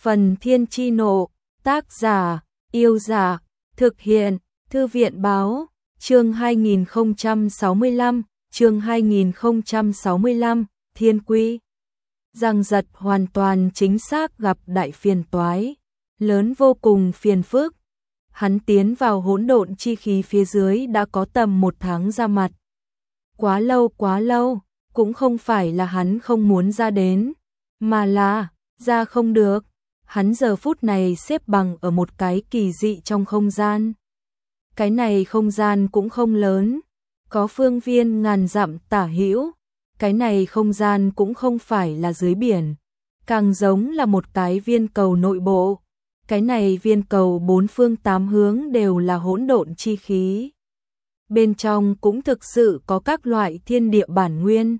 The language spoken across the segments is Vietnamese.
Phần Thiên Chi Nộ, tác giả, Yêu Giả, thực hiện, Thư viện Báo, chương 2065, chương 2065, Thiên Quy. Giang Giật hoàn toàn chính xác gặp đại phiền toái, lớn vô cùng phiền phức. Hắn tiến vào hỗn độn chi khí phía dưới đã có tầm 1 tháng ra mặt. Quá lâu, cũng không phải là hắn không muốn ra đến, mà là ra không được. Hắn giờ phút này xếp bằng ở một cái kỳ dị trong không gian. Cái này không gian cũng không lớn, có phương viên ngàn dặm tả hữu. Cái này không gian cũng không phải là dưới biển, càng giống là một cái viên cầu nội bộ. Cái này viên cầu 4 phương 8 hướng đều là hỗn độn chi khí. Bên trong cũng thực sự có các loại thiên địa bản nguyên.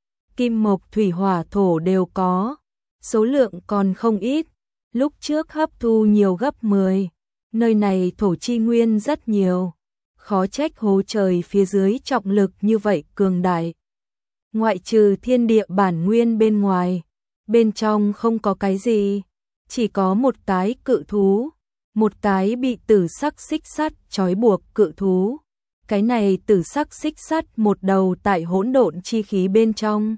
Kim mộc thủy hỏa thổ đều có, số lượng còn không ít, lúc trước hấp thu nhiều gấp 10. Nơi này thổ chi nguyên rất nhiều, khó trách hố trời phía dưới trọng lực như vậy cường đại. Ngoại trừ thiên địa bản nguyên bên ngoài, bên trong không có cái gì, chỉ có một cái cự thú, một cái bị tử sắc xích sắt trói buộc cự thú. Cái này tử sắc xích sắt một đầu tại hỗn độn chi khí bên trong,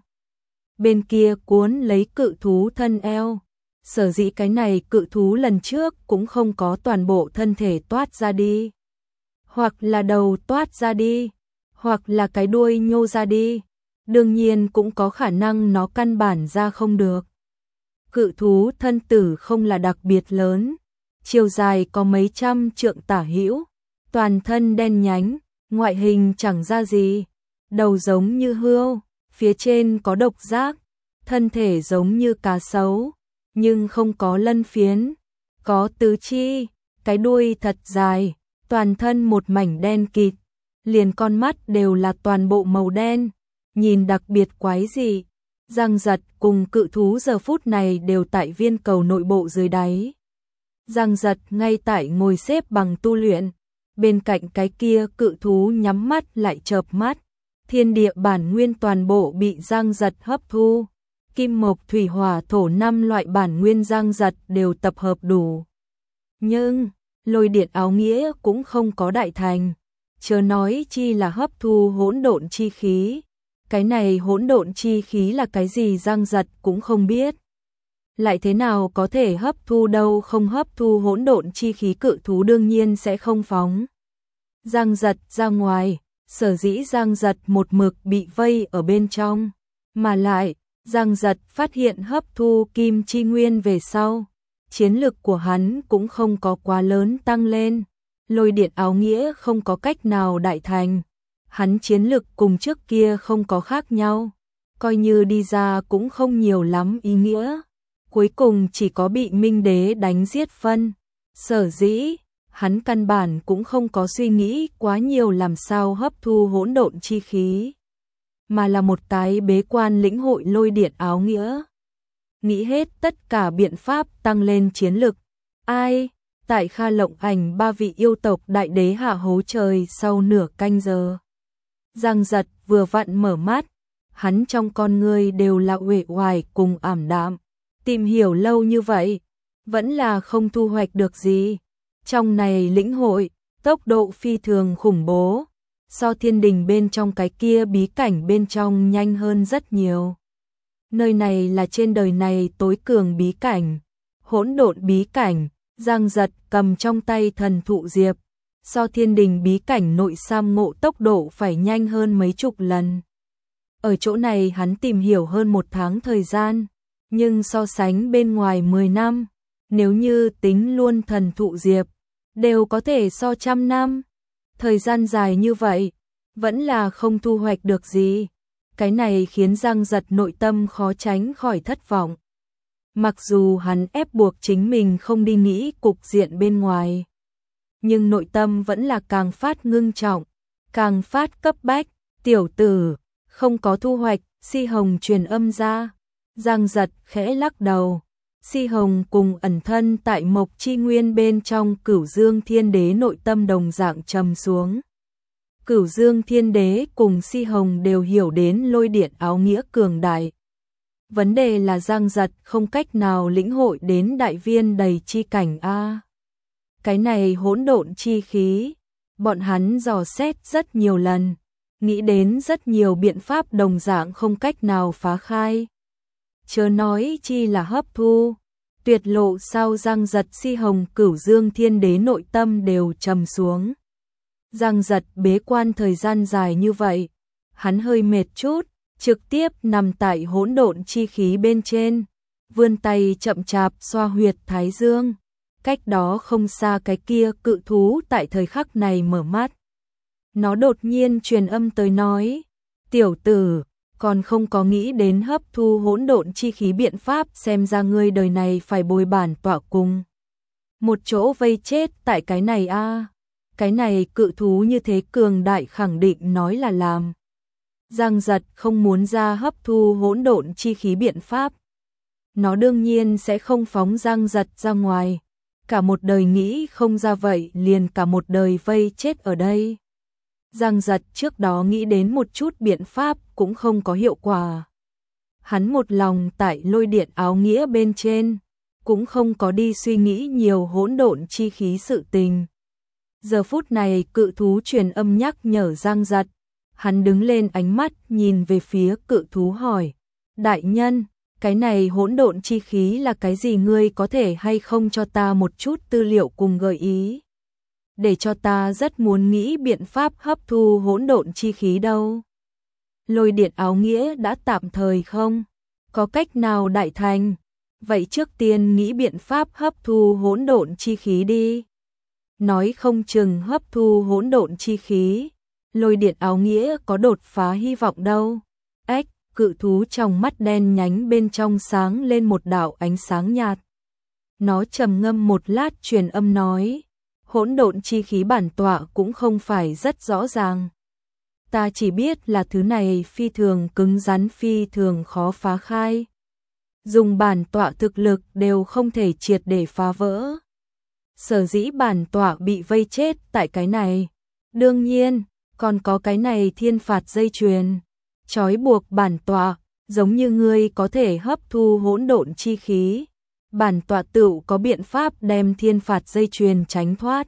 bên kia cuốn lấy cự thú thân eo. Sở dĩ cái này cự thú lần trước cũng không có toàn bộ thân thể toát ra đi, hoặc là đầu toát ra đi, hoặc là cái đuôi nhô ra đi. Đương nhiên cũng có khả năng nó căn bản ra không được. Cự thú thân tử không là đặc biệt lớn, chiều dài có mấy trăm trượng tả hữu, toàn thân đen nhánh, ngoại hình chẳng ra gì, đầu giống như hươu, phía trên có độc giác, thân thể giống như cá sấu, nhưng không có lân phiến, có tứ chi, cái đuôi thật dài, toàn thân một mảnh đen kịt, liền con mắt đều là toàn bộ màu đen, nhìn đặc biệt quái dị. Giang Giật cùng cự thú giờ phút này đều tại viên cầu nội bộ dưới đáy. Giang Giật ngay tại ngồi xếp bằng tu luyện, bên cạnh cái kia cự thú nhắm mắt lại chợp mắt. Thiên địa bản nguyên toàn bộ bị Giang Giật hấp thu. Kim mộc thủy hỏa thổ 5 loại bản nguyên Giang Giật đều tập hợp đủ. Nhưng lôi điện áo nghĩa cũng không có đại thành, chớ nói chi là hấp thu hỗn độn chi khí. Cái này hỗn độn chi khí là cái gì Giang Giật cũng không biết. Lại thế nào có thể hấp thu đâu, không hấp thu hỗn độn chi khí cự thú đương nhiên sẽ không phóng Giang Giật ra ngoài. Sở dĩ Giang Giật một mực bị vây ở bên trong, mà lại Giang Giật phát hiện hấp thu kim chi nguyên về sau, chiến lực của hắn cũng không có quá lớn tăng lên. Lôi điện áo nghĩa không có cách nào đại thành, hắn chiến lực cùng trước kia không có khác nhau, coi như đi ra cũng không nhiều lắm ý nghĩa, cuối cùng chỉ có bị Minh Đế đánh giết phân. Sở dĩ hắn căn bản cũng không có suy nghĩ quá nhiều làm sao hấp thu hỗn độn chi khí, mà là một cái bế quan lĩnh hội lôi điện áo nghĩa, nghĩ hết tất cả biện pháp tăng lên chiến lực. Ai? Tại Kha Lộng Ảnh 3 vị yêu tộc đại đế hạ hố trời sau nửa canh giờ. Giang Giật vừa vặn mở mắt, hắn trong con ngươi đều là uể oải cùng ảm đạm. Tìm hiểu lâu như vậy, vẫn là không thu hoạch được gì. Trong này lĩnh hội, tốc độ phi thường khủng bố, so thiên đình bên trong cái kia bí cảnh bên trong nhanh hơn rất nhiều. Nơi này là trên đời này tối cường bí cảnh, hỗn độn bí cảnh. Giang Giật cầm trong tay thần thụ diệp, so thiên đình bí cảnh nội sam ngộ tốc độ phải nhanh hơn mấy chục lần. Ở chỗ này hắn tìm hiểu hơn 1 tháng thời gian, nhưng so sánh bên ngoài 10 năm, nếu như tính luôn thần thụ diệp, đều có thể so 100 năm. Thời gian dài như vậy, vẫn là không thu hoạch được gì. Cái này khiến Giang Giật nội tâm khó tránh khỏi thất vọng. Mặc dù hắn ép buộc chính mình không đi nghĩ cục diện bên ngoài, nhưng nội tâm vẫn là càng phát ngưng trọng, càng phát cấp bách. Tiểu tử, không có thu hoạch, Si Hồng truyền âm ra. Giang Giật khẽ lắc đầu. Si Hồng cùng ẩn thân tại Mộc Chi Nguyên bên trong Cửu Dương Thiên Đế nội tâm đồng dạng trầm xuống. Cửu Dương Thiên Đế cùng Si Hồng đều hiểu đến lôi điện áo nghĩa cường đại. Vấn đề là Giang Giật không cách nào lĩnh hội đến đại viên đầy chi cảnh a. Cái này hỗn độn chi khí, bọn hắn dò xét rất nhiều lần, nghĩ đến rất nhiều biện pháp đồng dạng không cách nào phá khai. Chớ nói chi là hấp thu, tuyệt lộ sau Giang Giật Si Hồng Cửu Dương Thiên Đế nội tâm đều trầm xuống. Giang Giật bế quan thời gian dài như vậy, hắn hơi mệt chút, trực tiếp nằm tại hỗn độn chi khí bên trên, vươn tay chậm chạp xoa huyệt thái dương. Cách đó không xa cái kia cự thú tại thời khắc này mở mắt. Nó đột nhiên truyền âm tới nói, tiểu tử, còn không có nghĩ đến hấp thu hỗn độn chi khí biện pháp, xem ra ngươi đời này phải bồi bản tọa cùng một chỗ vây chết tại cái này a. Cái này cự thú như thế cường đại khẳng định nói là làm. Giang Giật không muốn ra hấp thu hỗn độn chi khí biện pháp. Nó đương nhiên sẽ không phóng Giang Giật ra ngoài. Cả một đời nghĩ không ra vậy liền cả một đời vây chết ở đây. Giang Giật trước đó nghĩ đến một chút biện pháp cũng không có hiệu quả. Hắn một lòng tại lôi điện áo nghĩa bên trên, cũng không có đi suy nghĩ nhiều hỗn độn chi khí sự tình. Giờ phút này cự thú truyền âm nhắc nhở Giang Giật. Hắn đứng lên ánh mắt nhìn về phía cự thú hỏi, đại nhân, cái này hỗn độn chi khí là cái gì, ngươi có thể hay không cho ta một chút tư liệu cùng gợi ý? Để cho ta rất muốn nghĩ biện pháp hấp thu hỗn độn chi khí đâu. Lôi điện áo nghĩa đã tạm thời không có cách nào đại thành, vậy trước tiên nghĩ biện pháp hấp thu hỗn độn chi khí đi. Nói không chừng hấp thu hỗn độn chi khí, lôi điện áo nghĩa có đột phá hy vọng đâu. Ếch, cự thú trong mắt đen nhánh bên trong sáng lên một đạo ánh sáng nhạt. Nó trầm ngâm một lát truyền âm nói, hỗn độn chi khí bản tọa cũng không phải rất rõ ràng. Ta chỉ biết là thứ này phi thường cứng rắn, phi thường khó phá khai. Dùng bản tọa thực lực đều không thể triệt để phá vỡ. Sở dĩ bản tọa bị vây chết tại cái này. Đương nhiên, còn có cái này thiên phạt dây chuyền, trói buộc bản tọa, giống như ngươi có thể hấp thu hỗn độn chi khí. Bản tọa tự có biện pháp đem thiên phạt dây chuyền tránh thoát.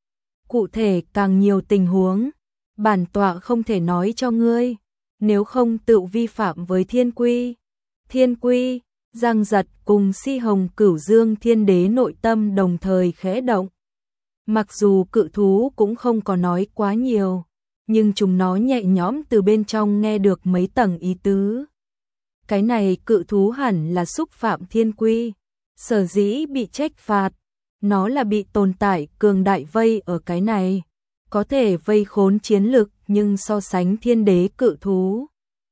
Cụ thể càng nhiều tình huống, bản tọa không thể nói cho ngươi, nếu không tự vi phạm với thiên quy. Thiên quy, Giang Giật cùng Si Hồng Cửu Dương Thiên Đế nội tâm đồng thời khẽ động. Mặc dù cự thú cũng không có nói quá nhiều, nhưng chúng nó nhẹ nhõm từ bên trong nghe được mấy tầng ý tứ. Cái này cự thú hẳn là xúc phạm thiên quy, sở dĩ bị trách phạt, nó là bị tồn tại cường đại vây ở cái này, có thể vây khốn chiến lực, nhưng so sánh thiên đế cự thú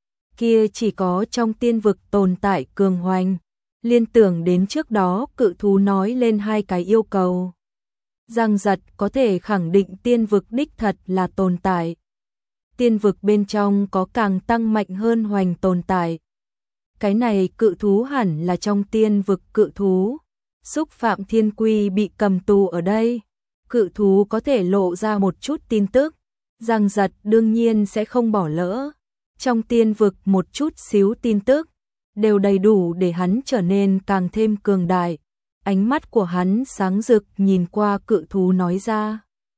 kia chỉ có trong tiên vực tồn tại cường hoành. Liên tưởng đến trước đó cự thú nói lên hai cái yêu cầu. Giang Giật có thể khẳng định tiên vực đích thật là tồn tại. Tiên vực bên trong có càng tăng mạnh hơn hoành tồn tại. Cái này cự thú hẳn là trong tiên vực cự thú. Xúc phạm thiên quy bị cầm tù ở đây. Cự thú có thể lộ ra một chút tin tức. Giang Giật đương nhiên sẽ không bỏ lỡ. Trong tiên vực một chút xíu tin tức đều đầy đủ để hắn trở nên càng thêm cường đại. Ánh mắt của hắn sáng rực nhìn qua cự thú nói ra.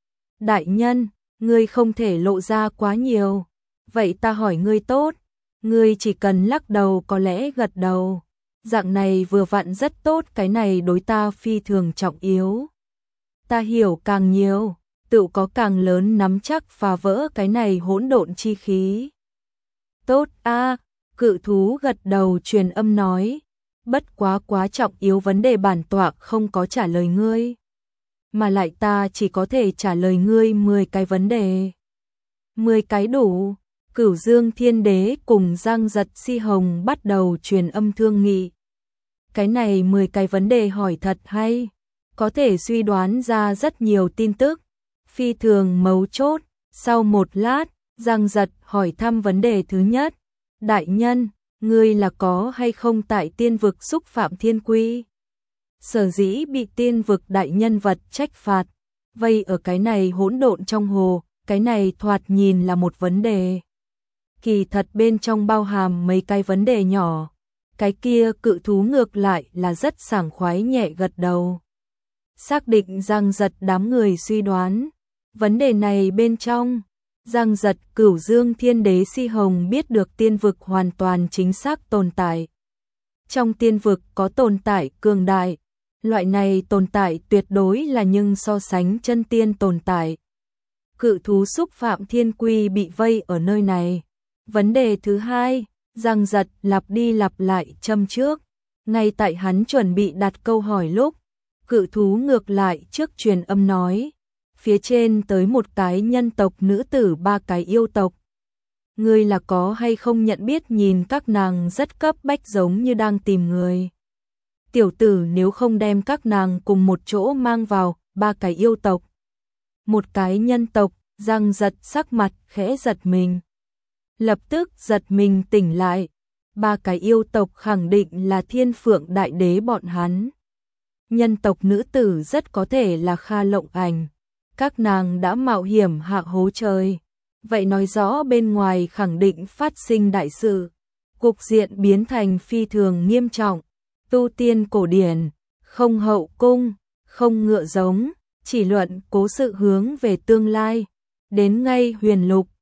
Đại nhân, ngươi không thể lộ ra quá nhiều. Vậy ta hỏi ngươi tốt. Ngươi chỉ cần lắc đầu có lẽ gật đầu. Dạng này vừa vặn rất tốt, cái này đối ta phi thường trọng yếu. Ta hiểu càng nhiều, tự có càng lớn nắm chắc phá vỡ cái này hỗn độn chi khí. Tốt a, cự thú gật đầu truyền âm nói. Bất quá trọng yếu vấn đề bản tọa không có trả lời ngươi. Mà lại ta chỉ có thể trả lời ngươi 10 cái vấn đề. 10 cái đủ. Cửu Dương Thiên Đế cùng Giang Giật Si Hồng bắt đầu truyền âm thương nghị. Cái này 10 cái vấn đề hỏi thật hay. Có thể suy đoán ra rất nhiều tin tức. Phi thường mấu chốt. Sau một lát, Giang Giật hỏi thăm vấn đề thứ nhất. Đại nhân, ngươi là có hay không tại tiên vực xúc phạm thiên quy? Sở dĩ bị tiên vực đại nhân vật trách phạt, vây ở cái này hỗn độn trong hồ, cái này thoạt nhìn là một vấn đề. Kỳ thật bên trong bao hàm mấy cái vấn đề nhỏ, Cái kia cự thú ngược lại là rất sảng khoái nhẹ gật đầu. Xác định Giang Giật đám người suy đoán. Vấn đề này bên trong, Giang Giật Cửu Dương Thiên Đế Si Hồng biết được tiên vực hoàn toàn chính xác tồn tại. Trong tiên vực có tồn tại cường đại, loại này tồn tại tuyệt đối là nhưng so sánh chân tiên tồn tại. Cự thú xúc phạm thiên quy bị vây ở nơi này. Vấn đề thứ hai, Giang Giật lặp đi lặp lại châm trước. Ngay tại hắn chuẩn bị đặt câu hỏi lúc, cự thú ngược lại trước truyền âm nói. Phía trên tới một cái nhân tộc nữ tử, 3 cái yêu tộc. Ngươi là có hay không nhận biết, nhìn các nàng rất cấp bách giống như đang tìm người. Tiểu tử, nếu không đem các nàng cùng một chỗ mang vào, 3 cái yêu tộc. Một cái nhân tộc, Giang Giật sắc mặt khẽ giật mình. Lập tức giật mình tỉnh lại. 3 cái yêu tộc khẳng định là Thiên Phượng Đại Đế bọn hắn. Nhân tộc nữ tử rất có thể là Kha Lộng Ảnh. Các nàng đã mạo hiểm hạ hố trời. Vậy nói rõ bên ngoài khẳng định phát sinh đại sự. Cục diện biến thành phi thường nghiêm trọng. Tu tiên cổ điển, không hậu cung, không ngựa giống, chỉ luận cố sự hướng về tương lai. Đến ngay huyền lục,